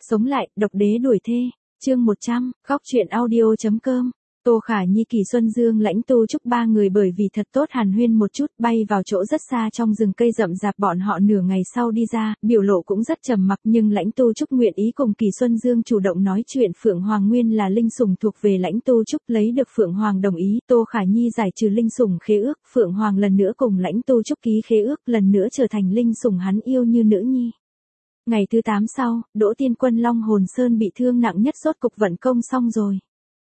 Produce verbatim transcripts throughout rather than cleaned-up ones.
Sống lại, độc đế đuổi thê. Chương một trăm, góc truyện audio.com. Tô Khả Nhi, Kỳ Xuân Dương, Lãnh Tu Trúc ba người bởi vì thật tốt hàn huyên một chút, bay vào chỗ rất xa trong rừng cây rậm rạp. Bọn họ nửa ngày sau đi ra, biểu lộ cũng rất trầm mặc, nhưng Lãnh Tu Trúc nguyện ý cùng Kỳ Xuân Dương chủ động nói chuyện. Phượng Hoàng nguyên là linh sủng thuộc về Lãnh Tu Trúc, lấy được Phượng Hoàng đồng ý, Tô Khả Nhi giải trừ linh sủng khế ước, Phượng Hoàng lần nữa cùng Lãnh Tu Trúc ký khế ước, lần nữa trở thành linh sủng hắn yêu như nữ nhi. Ngày thứ tám sau, Đỗ Tiên Quân Long Hồn Sơn bị thương nặng nhất rốt cục vận công xong rồi.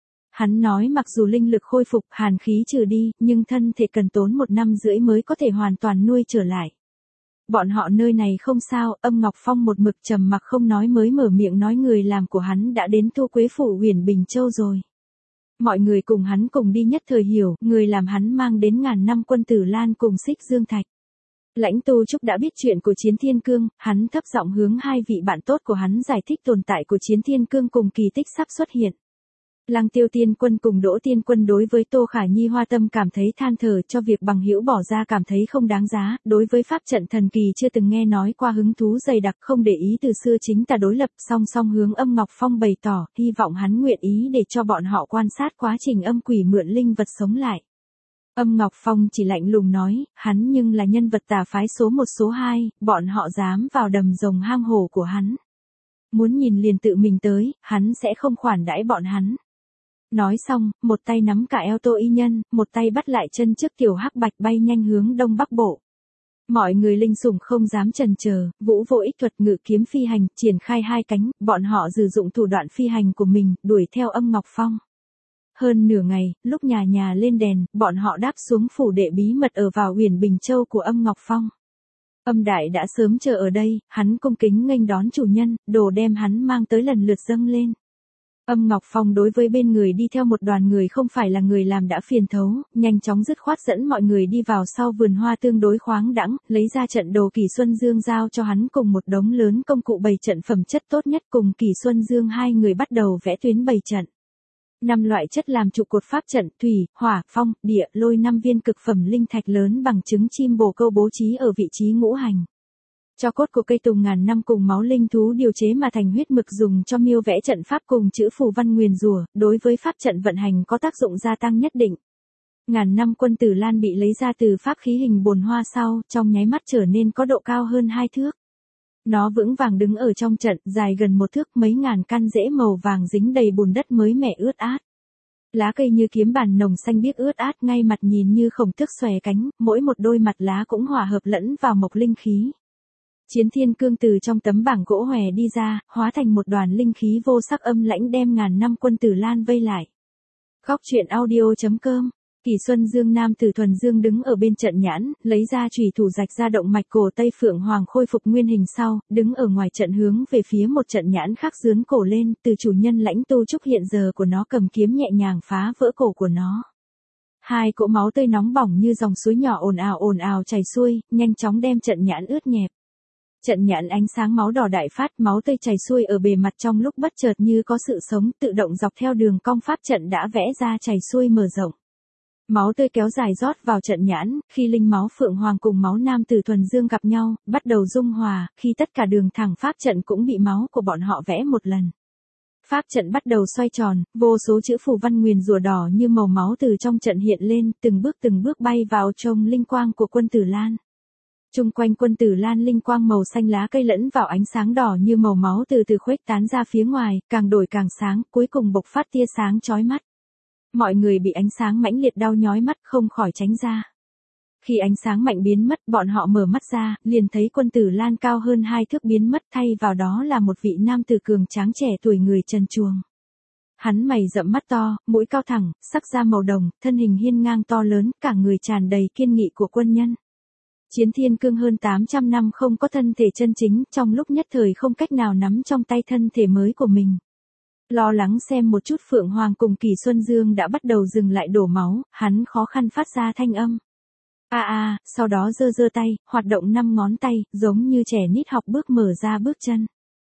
Hắn nói mặc dù linh lực khôi phục, hàn khí trừ đi, nhưng thân thể cần tốn một năm rưỡi mới có thể hoàn toàn nuôi trở lại. Bọn họ nơi này không sao, Âm Ngọc Phong một mực trầm mặc không nói mới mở miệng nói người làm của hắn đã đến Thu Quế Phủ Huyền Bình Châu rồi. Mọi người cùng hắn cùng đi nhất thời hiểu, người làm hắn mang đến ngàn năm quân Tử Lan cùng Xích Dương Thạch. Lãnh Tu Trúc đã biết chuyện của Chiến Thiên Cương, hắn thấp giọng hướng hai vị bạn tốt của hắn giải thích tồn tại của Chiến Thiên Cương cùng kỳ tích sắp xuất hiện. Lăng Tiêu Tiên Quân cùng Đỗ Tiên Quân đối với Tô Khả Nhi hoa tâm cảm thấy than thở, cho việc bằng hữu bỏ ra cảm thấy không đáng giá, đối với pháp trận thần kỳ chưa từng nghe nói qua hứng thú dày đặc, không để ý từ xưa chính tà đối lập. Song song hướng Âm Ngọc Phong bày tỏ, hy vọng hắn nguyện ý để cho bọn họ quan sát quá trình âm quỷ mượn linh vật sống lại. Âm Ngọc Phong chỉ lạnh lùng nói, hắn nhưng là nhân vật tà phái số một số hai, bọn họ dám vào đầm rồng hang hổ của hắn. Muốn nhìn liền tự mình tới, hắn sẽ không khoản đãi bọn hắn. Nói xong, một tay nắm cả eo Tô Y Nhân, một tay bắt lại chân trước Tiểu Hắc Bạch bay nhanh hướng đông bắc bộ. Mọi người linh sủng không dám chần chờ, vũ vô ích thuật ngự kiếm phi hành, triển khai hai cánh, bọn họ sử dụng thủ đoạn phi hành của mình, đuổi theo Âm Ngọc Phong. Hơn nửa ngày, lúc nhà nhà lên đèn, bọn họ đáp xuống phủ đệ bí mật ở vào Huyền Bình Châu của Âm Ngọc Phong. Âm Đại đã sớm chờ ở đây, hắn cung kính nghênh đón chủ nhân, đồ đem hắn mang tới lần lượt dâng lên. Âm Ngọc Phong đối với bên người đi theo một đoàn người không phải là người làm đã phiền thấu, nhanh chóng dứt khoát dẫn mọi người đi vào sau vườn hoa tương đối khoáng đãng, lấy ra trận đồ. Kỳ Xuân Dương giao cho hắn cùng một đống lớn công cụ bày trận phẩm chất tốt nhất, cùng Kỳ Xuân Dương hai người bắt đầu vẽ tuyến bày trận. Năm loại chất làm trụ cột pháp trận: thủy, hỏa, phong, địa, lôi. Năm viên cực phẩm linh thạch lớn bằng trứng chim bồ câu bố trí ở vị trí ngũ hành. Cho cốt của cây tùng ngàn năm cùng máu linh thú điều chế mà thành huyết mực dùng cho miêu vẽ trận pháp cùng chữ phù văn nguyền rủa, đối với pháp trận vận hành có tác dụng gia tăng nhất định. Ngàn năm quân Tử Lan bị lấy ra từ pháp khí hình bồn hoa sau, trong nháy mắt trở nên có độ cao hơn hai thước. Nó vững vàng đứng ở trong trận, dài gần một thước, mấy ngàn căn rễ màu vàng dính đầy bùn đất mới mẻ ướt át. Lá cây như kiếm bàn nồng xanh biếc ướt át, ngay mặt nhìn như khổng tước xòe cánh, mỗi một đôi mặt lá cũng hòa hợp lẫn vào mộc linh khí. Chiến Thiên Cương từ trong tấm bảng gỗ hòe đi ra, hóa thành một đoàn linh khí vô sắc âm lãnh đem ngàn năm quân Tử Lan vây lại. Góc truyện audio.com. Kỳ Xuân Dương nam tử thuần dương đứng ở bên trận nhãn, lấy ra chùy thủ rạch ra động mạch cổ Tây Phượng Hoàng khôi phục nguyên hình sau, đứng ở ngoài trận hướng về phía một trận nhãn khác dướn cổ lên, từ chủ nhân Lãnh Tu Trúc hiện giờ của nó cầm kiếm nhẹ nhàng phá vỡ cổ của nó. Hai cỗ máu tươi nóng bỏng như dòng suối nhỏ ồn ào ồn ào chảy xuôi, nhanh chóng đem trận nhãn ướt nhẹp. Trận nhãn ánh sáng máu đỏ đại phát, máu tươi chảy xuôi ở bề mặt trong lúc bất chợt như có sự sống, tự động dọc theo đường cong pháp trận đã vẽ ra chảy xuôi mở rộng. Máu tươi kéo dài rót vào trận nhãn, khi linh máu Phượng Hoàng cùng máu nam tử thuần dương gặp nhau, bắt đầu dung hòa, khi tất cả đường thẳng pháp trận cũng bị máu của bọn họ vẽ một lần. Pháp trận bắt đầu xoay tròn, vô số chữ phù văn nguyền rủa đỏ như màu máu từ trong trận hiện lên, từng bước từng bước bay vào trong linh quang của quân Tử Lan. Trung quanh quân Tử Lan linh quang màu xanh lá cây lẫn vào ánh sáng đỏ như màu máu từ từ khuếch tán ra phía ngoài, càng đổi càng sáng, cuối cùng bộc phát tia sáng chói mắt. Mọi người bị ánh sáng mãnh liệt đau nhói mắt không khỏi tránh ra. Khi ánh sáng mạnh biến mất, bọn họ mở mắt ra, liền thấy quân Tử Lan cao hơn hai thước biến mất, thay vào đó là một vị nam tử cường tráng trẻ tuổi người trần truồng. Hắn mày rậm mắt to, mũi cao thẳng, sắc da màu đồng, thân hình hiên ngang to lớn, cả người tràn đầy kiên nghị của quân nhân. Chiến Thiên Cương hơn tám trăm năm không có thân thể chân chính, trong lúc nhất thời không cách nào nắm trong tay thân thể mới của mình. Lo lắng xem một chút Phượng Hoàng cùng Kỳ Xuân Dương đã bắt đầu dừng lại đổ máu, hắn khó khăn phát ra thanh âm. A a, sau đó giơ giơ tay, hoạt động năm ngón tay, giống như trẻ nít học bước mở ra bước chân.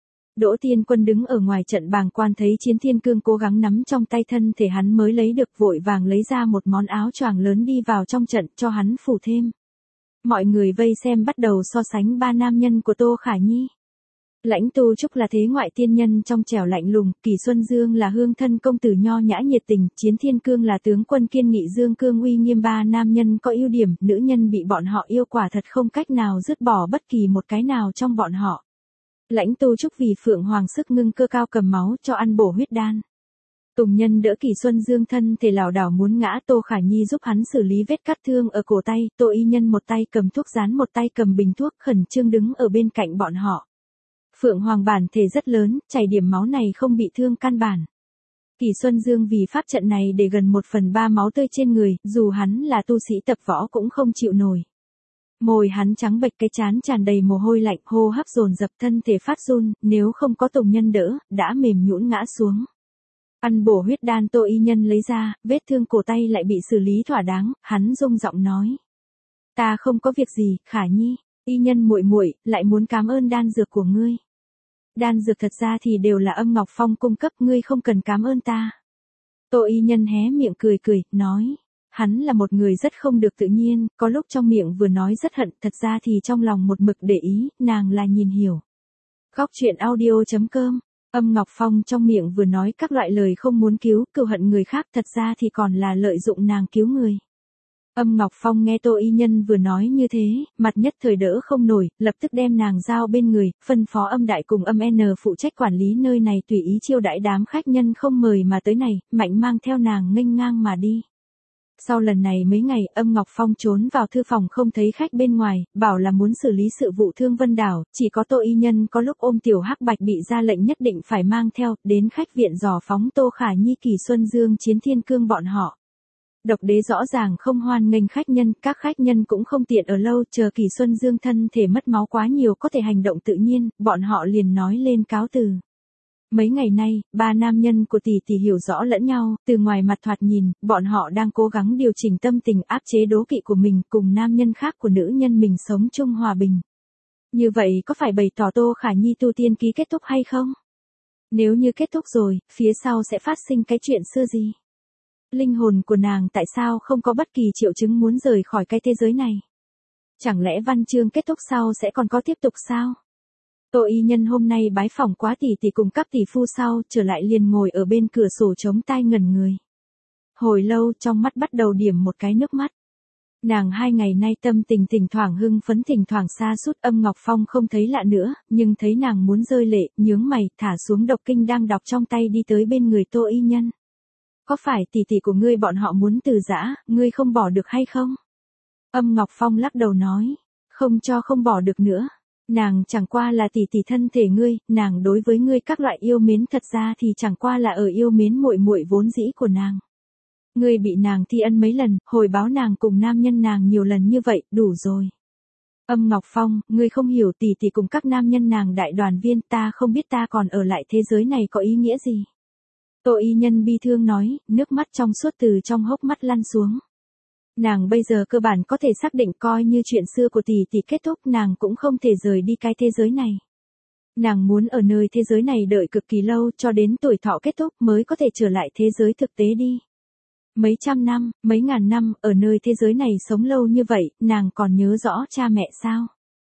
Đỗ Tiên Quân đứng ở ngoài trận bàng quan thấy Chiến Thiên Cương cố gắng nắm trong tay thân thể hắn mới lấy được, vội vàng lấy ra một món áo choàng lớn đi vào trong trận cho hắn phủ thêm. Mọi người vây xem bắt đầu so sánh ba nam nhân của Tô Khả Nhi. Lãnh Tu Trúc là thế ngoại tiên nhân trong trẻo lạnh lùng, Kỳ Xuân Dương là hương thân công tử nho nhã nhiệt tình, Chiến Thiên Cương là tướng quân kiên nghị dương cương uy nghiêm. Ba nam nhân có ưu điểm, nữ nhân bị bọn họ yêu quả thật không cách nào dứt bỏ bất kỳ một cái nào trong bọn họ. Lãnh Tu Trúc vì Phượng Hoàng sức ngưng cơ cao cầm máu cho ăn bổ huyết đan. Tùng Nhân đỡ Kỳ Xuân Dương thân thể lảo đảo muốn ngã, Tô Khả Nhi giúp hắn xử lý vết cắt thương ở cổ tay, Tô Y Nhân một tay cầm thuốc dán một tay cầm bình thuốc khẩn trương đứng ở bên cạnh bọn họ. Phượng Hoàng bản thể rất lớn, chảy điểm máu này không bị thương căn bản. Kỳ Xuân Dương vì pháp trận này để gần một phần ba máu tươi trên người, dù hắn là tu sĩ tập võ cũng không chịu nổi. Môi hắn trắng bệch, cái trán tràn đầy mồ hôi lạnh, hô hấp dồn dập, thân thể phát run, nếu không có Tùng Nhân đỡ, đã mềm nhũn ngã xuống. Ăn bổ huyết đan Tô Y Nhân lấy ra, vết thương cổ tay lại bị xử lý thỏa đáng, hắn rung giọng nói: "Ta không có việc gì, Khả Nhi, Y Nhân muội muội, lại muốn cảm ơn đan dược của ngươi. Đan dược thật ra thì đều là Âm Ngọc Phong cung cấp, ngươi không cần cảm ơn ta." Tô Y Nhân hé miệng cười cười, nói: "Hắn là một người rất không được tự nhiên, có lúc trong miệng vừa nói rất hận, thật ra thì trong lòng một mực để ý, nàng là nhìn hiểu." Góc truyện audio chấm com. Âm Ngọc Phong trong miệng vừa nói các loại lời không muốn cứu, cừu hận người khác, thật ra thì còn là lợi dụng nàng cứu người. Âm Ngọc Phong nghe Tô Y Nhân vừa nói như thế, mặt nhất thời đỡ không nổi, lập tức đem nàng giao bên người, phân phó Âm Đại cùng Âm N phụ trách quản lý nơi này, tùy ý chiêu đãi đám khách nhân không mời mà tới này, mạnh mang theo nàng nghênh ngang mà đi. Sau lần này mấy ngày, Âm Ngọc Phong trốn vào thư phòng không thấy khách bên ngoài, bảo là muốn xử lý sự vụ Thương Vân Đảo, chỉ có Tô Y Nhân có lúc ôm Tiểu Hắc Bạch bị ra lệnh nhất định phải mang theo, đến khách viện dò phóng Tô Khả Nhi, Kỳ Xuân Dương, Chiến Thiên Cương bọn họ. Độc Đế rõ ràng không hoan nghênh khách nhân, các khách nhân cũng không tiện ở lâu, chờ Kỳ Xuân Dương thân thể mất máu quá nhiều có thể hành động tự nhiên, bọn họ liền nói lên cáo từ. Mấy ngày nay, ba nam nhân của tỷ tỷ hiểu rõ lẫn nhau, từ ngoài mặt thoạt nhìn, bọn họ đang cố gắng điều chỉnh tâm tình áp chế đố kỵ của mình cùng nam nhân khác của nữ nhân mình sống chung hòa bình. Như vậy có phải bày tỏ Tô Khả Nhi tu tiên ký kết thúc hay không? Nếu như kết thúc rồi, phía sau sẽ phát sinh cái chuyện xưa gì? Linh hồn của nàng tại sao không có bất kỳ triệu chứng muốn rời khỏi cái thế giới này? Chẳng lẽ văn chương kết thúc sau sẽ còn có tiếp tục sao? Tô Y Nhân hôm nay bái phỏng quá tỷ tỷ cùng các tỷ phu sau, trở lại liền ngồi ở bên cửa sổ chống tai ngẩn người. Hồi lâu trong mắt bắt đầu điểm một cái nước mắt. Nàng hai ngày nay tâm tình thỉnh thoảng hưng phấn thỉnh thoảng sa sút, Âm Ngọc Phong không thấy lạ nữa, nhưng thấy nàng muốn rơi lệ, nhướng mày, thả xuống độc kinh đang đọc trong tay đi tới bên người Tô Y Nhân. "Có phải tỷ tỷ của ngươi bọn họ muốn từ giã, ngươi không bỏ được hay không?" Âm Ngọc Phong lắc đầu nói: "Không cho không bỏ được nữa. Nàng chẳng qua là tỷ tỷ thân thể ngươi, nàng đối với ngươi các loại yêu mến thật ra thì chẳng qua là ở yêu mến muội muội vốn dĩ của nàng. Ngươi bị nàng thi ân mấy lần, hồi báo nàng cùng nam nhân nàng nhiều lần như vậy, đủ rồi." Âm Ngọc Phong, ngươi không hiểu tỷ tỷ cùng các nam nhân nàng đại đoàn viên, ta không biết ta còn ở lại thế giới này có ý nghĩa gì. Tô Y Nhân bi thương nói, nước mắt trong suốt từ trong hốc mắt lăn xuống. Nàng bây giờ cơ bản có thể xác định coi như chuyện xưa của tỷ tỷ kết thúc, nàng cũng không thể rời đi cái thế giới này. Nàng muốn ở nơi thế giới này đợi cực kỳ lâu cho đến tuổi thọ kết thúc mới có thể trở lại thế giới thực tế đi. Mấy trăm năm, mấy ngàn năm, ở nơi thế giới này sống lâu như vậy, nàng còn nhớ rõ cha mẹ sao?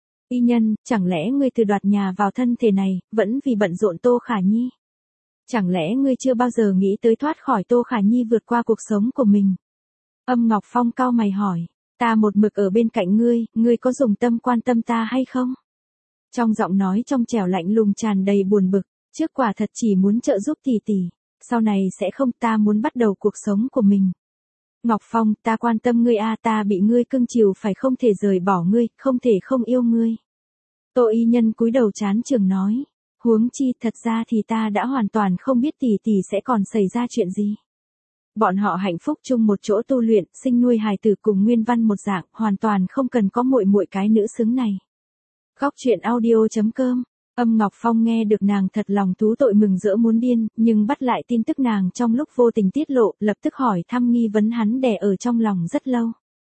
Y Nhân, chẳng lẽ ngươi từ đoạt nhà vào thân thể này, vẫn vì bận rộn Tô Khả Nhi? Chẳng lẽ ngươi chưa bao giờ nghĩ tới thoát khỏi Tô Khả Nhi vượt qua cuộc sống của mình? Âm Ngọc Phong cau mày hỏi, ta một mực ở bên cạnh ngươi, ngươi có dùng tâm quan tâm ta hay không? Trong giọng nói trong trẻo lạnh lùng tràn đầy buồn bực, trước quả thật chỉ muốn trợ giúp tỷ tỷ, sau này sẽ không, ta muốn bắt đầu cuộc sống của mình. Ngọc Phong, ta quan tâm ngươi a, ta bị ngươi cưng chiều phải không thể rời bỏ ngươi, không thể không yêu ngươi. Tô Y Nhân cúi đầu chán chường nói, huống chi thật ra thì ta đã hoàn toàn không biết tỷ tỷ sẽ còn xảy ra chuyện gì. Bọn họ hạnh phúc chung một chỗ tu luyện, sinh nuôi hài tử cùng Nguyên Văn một dạng, hoàn toàn không cần có muội muội cái nữ xứng này. Góc truyện audio chấm com. Âm Ngọc Phong nghe được nàng thật lòng thú tội mừng rỡ muốn điên, nhưng bắt lại tin tức nàng trong lúc vô tình tiết lộ, lập tức hỏi thăm nghi vấn hắn đè ở trong lòng rất lâu.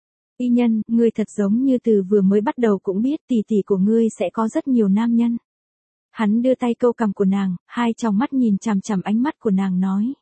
Y Nhân, ngươi thật giống như từ vừa mới bắt đầu cũng biết tỷ tỷ của ngươi sẽ có rất nhiều nam nhân. Hắn đưa tay câu cằm của nàng, hai tròng mắt nhìn chằm chằm ánh mắt của nàng nói.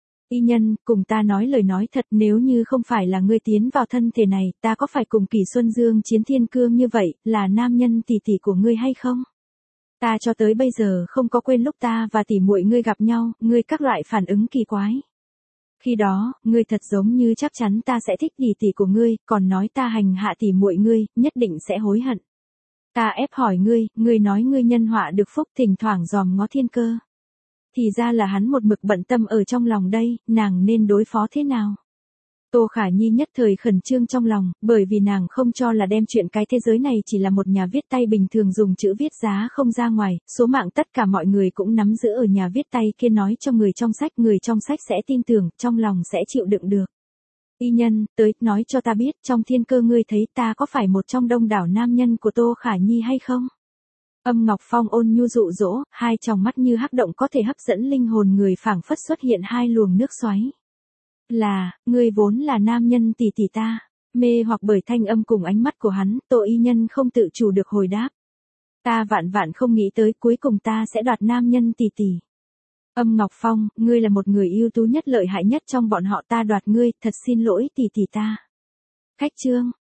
Y Nhân, cùng ta nói lời nói thật, nếu như không phải là ngươi tiến vào thân thể này, ta có phải cùng Kỳ Xuân Dương Chiến Thiên Cương như vậy, là nam nhân tỷ tỷ của ngươi hay không? Ta cho tới bây giờ không có quên lúc ta và tỷ muội ngươi gặp nhau, ngươi các loại phản ứng kỳ quái. Khi đó, ngươi thật giống như chắc chắn ta sẽ thích tỷ tỷ của ngươi, còn nói ta hành hạ tỷ muội ngươi, nhất định sẽ hối hận. Ta ép hỏi ngươi, ngươi nói ngươi nhân họa được phúc, thỉnh thoảng dòm ngó thiên cơ. Thì ra là hắn một mực bận tâm ở trong lòng đây, nàng nên đối phó thế nào? Tô Khả Nhi nhất thời khẩn trương trong lòng, bởi vì nàng không cho là đem chuyện cái thế giới này chỉ là một nhà viết tay bình thường dùng chữ viết giá không ra ngoài, số mạng tất cả mọi người cũng nắm giữ ở nhà viết tay kia nói cho người trong sách, người trong sách sẽ tin tưởng, trong lòng sẽ chịu đựng được. Y nhân, tới, nói cho ta biết, trong thiên cơ ngươi thấy ta có phải một trong đông đảo nam nhân của Tô Khả Nhi hay không? Âm Ngọc Phong ôn nhu dụ dỗ, hai tròng mắt như hắc động có thể hấp dẫn linh hồn người, phảng phất xuất hiện hai luồng nước xoáy. Là, ngươi vốn là nam nhân tỷ tỷ ta. Mê hoặc bởi thanh âm cùng ánh mắt của hắn, Tô Y Nhân không tự chủ được hồi đáp. Ta vạn vạn không nghĩ tới cuối cùng ta sẽ đoạt nam nhân tỷ tỷ. Âm Ngọc Phong, ngươi là một người ưu tú nhất lợi hại nhất trong bọn họ, ta đoạt ngươi, thật xin lỗi tỷ tỷ ta. Khách trương,